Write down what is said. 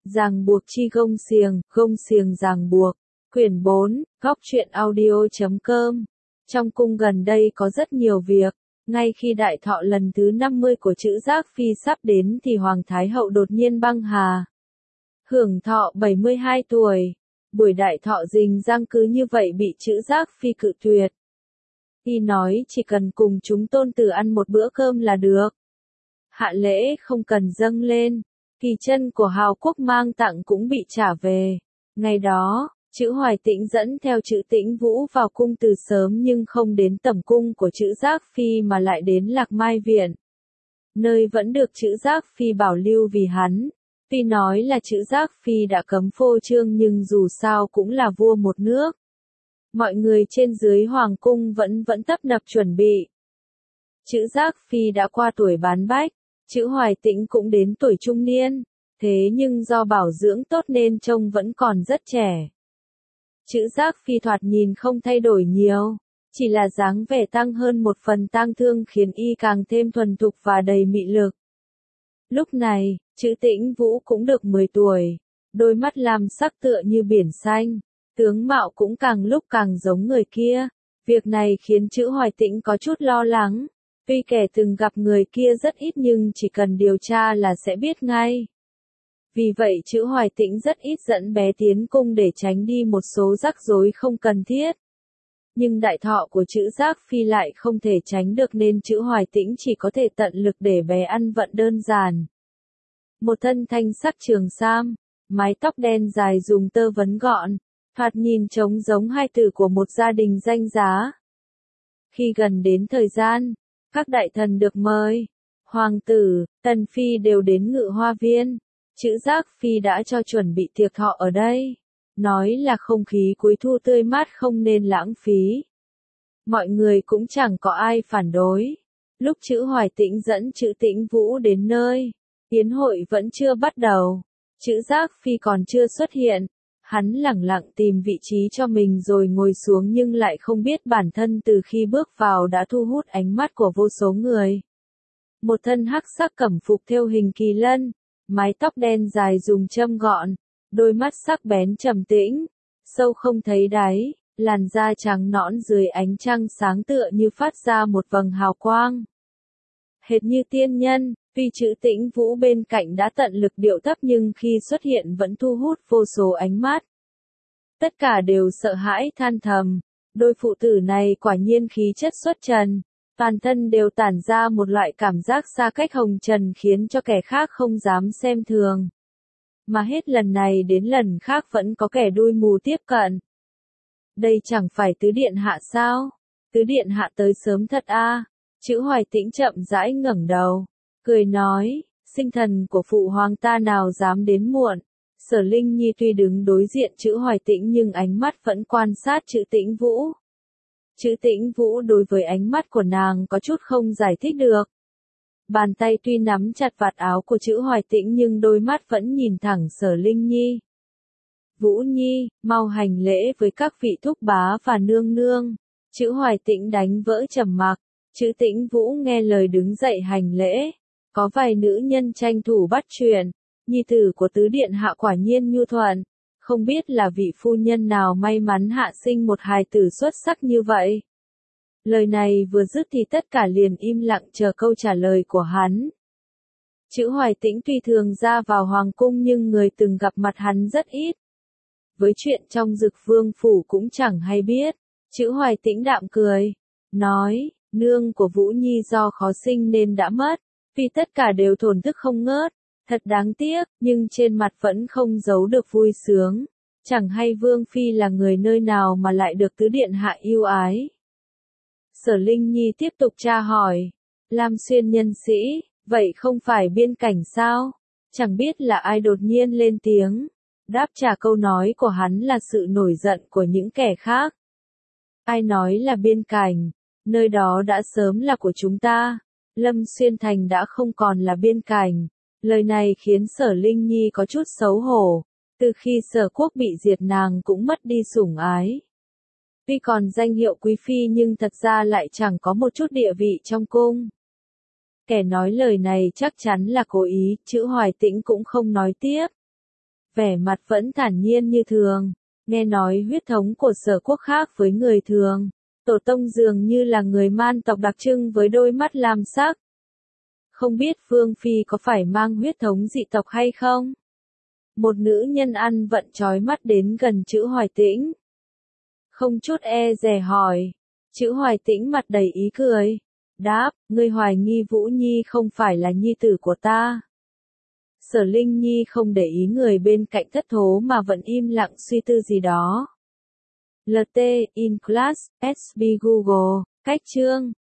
Ràng buộc chi gông xiềng ràng buộc. Quyển 4, góc truyện audio.com. Trong cung gần đây có rất nhiều việc, ngay khi đại thọ lần thứ 50 của Trữ Giác Phi sắp đến thì Hoàng Thái Hậu đột nhiên băng hà. Hưởng thọ 72 tuổi, buổi đại thọ rình rang cứ như vậy bị Trữ Giác Phi cự tuyệt. Y nói chỉ cần cùng chúng tôn tử ăn một bữa cơm là được. Hạ lễ không cần dâng lên, kỳ chân của Hào Quốc mang tặng cũng bị trả về. Ngày đó, Trữ Hoài Tĩnh dẫn theo Trữ Tĩnh Vũ vào cung từ sớm nhưng không đến tẩm cung của Trữ Giác Phi mà lại đến Lạc Mai Viện. Nơi vẫn được Trữ Giác Phi bảo lưu vì hắn. Tuy nói là Trữ Giác Phi đã cấm phô trương nhưng dù sao cũng là vua một nước. Mọi người trên dưới hoàng cung vẫn tấp nập chuẩn bị. Trữ Giác Phi đã qua tuổi bán bách, Trữ Hoài Tĩnh cũng đến tuổi trung niên, thế nhưng do bảo dưỡng tốt nên trông vẫn còn rất trẻ. Trữ Giác Phi thoạt nhìn không thay đổi nhiều, chỉ là dáng vẻ tăng hơn một phần tang thương khiến y càng thêm thuần thục và đầy mị lực. Lúc này, Trữ Tĩnh Vũ cũng được 10 tuổi, đôi mắt lam sắc tựa như biển xanh, tướng mạo cũng càng lúc càng giống người kia. Việc này khiến Trữ Hoài Tĩnh có chút lo lắng. Tuy kẻ từng gặp người kia rất ít nhưng chỉ cần điều tra là sẽ biết ngay. Vì vậy Trữ Hoài Tĩnh rất ít dẫn bé tiến cung để tránh đi một số rắc rối không cần thiết. Nhưng đại thọ của Trữ Giác Phi lại không thể tránh được nên Trữ Hoài Tĩnh chỉ có thể tận lực để bé ăn vận đơn giản. Một thân thanh sắc trường sam, mái tóc đen dài dùng tơ vấn gọn, thoạt nhìn trông giống hai tử của một gia đình danh giá. Khi gần đến thời gian, các đại thần được mời, hoàng tử, tần phi đều đến Ngự Hoa Viên. Trữ Giác Phi đã cho chuẩn bị tiệc thọ ở đây. Nói là không khí cuối thu tươi mát không nên lãng phí. Mọi người cũng chẳng có ai phản đối. Lúc Trữ Hoài Tĩnh dẫn Trữ Tĩnh Vũ đến nơi, yến hội vẫn chưa bắt đầu. Trữ Giác Phi còn chưa xuất hiện. Hắn lẳng lặng tìm vị trí cho mình rồi ngồi xuống nhưng lại không biết bản thân từ khi bước vào đã thu hút ánh mắt của vô số người. Một thân hắc sắc cẩm phục thêu hình kỳ lân, mái tóc đen dài dùng châm gọn, đôi mắt sắc bén trầm tĩnh, sâu không thấy đáy, làn da trắng nõn dưới ánh trăng sáng tựa như phát ra một vầng hào quang. Hệt như tiên nhân, tuy Trữ Tĩnh Vũ bên cạnh đã tận lực điệu thấp nhưng khi xuất hiện vẫn thu hút vô số ánh mắt. Tất cả đều sợ hãi than thầm, đôi phụ tử này quả nhiên khí chất xuất trần, toàn thân đều tản ra một loại cảm giác xa cách hồng trần khiến cho kẻ khác không dám xem thường. Mà hết lần này đến lần khác vẫn có kẻ đuôi mù tiếp cận. Đây chẳng phải Tứ Điện Hạ sao? Tứ Điện Hạ tới sớm thật a. Trữ Hoài Tĩnh chậm rãi ngẩng đầu, cười nói, sinh thần của phụ hoàng ta nào dám đến muộn. Sở Linh Nhi tuy đứng đối diện Trữ Hoài Tĩnh nhưng ánh mắt vẫn quan sát Trữ Tĩnh Vũ. Trữ Tĩnh Vũ đối với ánh mắt của nàng có chút không giải thích được. Bàn tay tuy nắm chặt vạt áo của Trữ Hoài Tĩnh nhưng đôi mắt vẫn nhìn thẳng Sở Linh Nhi. Vũ Nhi, mau hành lễ với các vị thúc bá và nương nương. Trữ Hoài Tĩnh đánh vỡ trầm mặc. Trữ Tĩnh Vũ nghe lời đứng dậy hành lễ. Có vài nữ nhân tranh thủ bắt chuyện. Nhi tử của Tứ Điện Hạ quả nhiên nhu thuận. Không biết là vị phu nhân nào may mắn hạ sinh một hài tử xuất sắc như vậy. Lời này vừa dứt thì tất cả liền im lặng chờ câu trả lời của hắn. Trữ Hoài Tĩnh tuy thường ra vào hoàng cung nhưng người từng gặp mặt hắn rất ít. Với chuyện trong Dực Vương phủ cũng chẳng hay biết. Trữ Hoài Tĩnh đạm cười, nói, nương của Vũ Nhi do khó sinh nên đã mất, vì tất cả đều thổn thức không ngớt. Thật đáng tiếc, nhưng trên mặt vẫn không giấu được vui sướng. Chẳng hay Vương Phi là người nơi nào mà lại được Tứ Điện Hạ yêu ái. Sở Linh Nhi tiếp tục tra hỏi. Lam Xuyên nhân sĩ, vậy không phải biên cảnh sao? Chẳng biết là ai đột nhiên lên tiếng. Đáp trả câu nói của hắn là sự nổi giận của những kẻ khác. Ai nói là biên cảnh, nơi đó đã sớm là của chúng ta. Lâm Xuyên Thành đã không còn là biên cảnh. Lời này khiến Sở Linh Nhi có chút xấu hổ. Từ khi Sở Quốc bị diệt nàng cũng mất đi sủng ái. Tuy còn danh hiệu quý phi nhưng thật ra lại chẳng có một chút địa vị trong cung. Kẻ nói lời này chắc chắn là cố ý, Trữ Hoài Tĩnh cũng không nói tiếp. vẻ mặt vẫn thản nhiên như thường. Nghe nói huyết thống của Sở Quốc khác với người thường. Tổ tông dường như là người man tộc đặc trưng với đôi mắt lam sắc. Không biết Vương Phi có phải mang huyết thống dị tộc hay không? Một nữ nhân ăn vận trói mắt đến gần chữ Hoài Tĩnh. Không chút e dè hỏi. Chữ Hoài Tĩnh mặt đầy ý cười. Đáp, ngươi hoài nghi Vũ Nhi không phải là nhi tử của ta. Sở Linh Nhi không để ý người bên cạnh thất thố mà vẫn im lặng suy tư gì đó. LT, in class, SB Google, cách chương.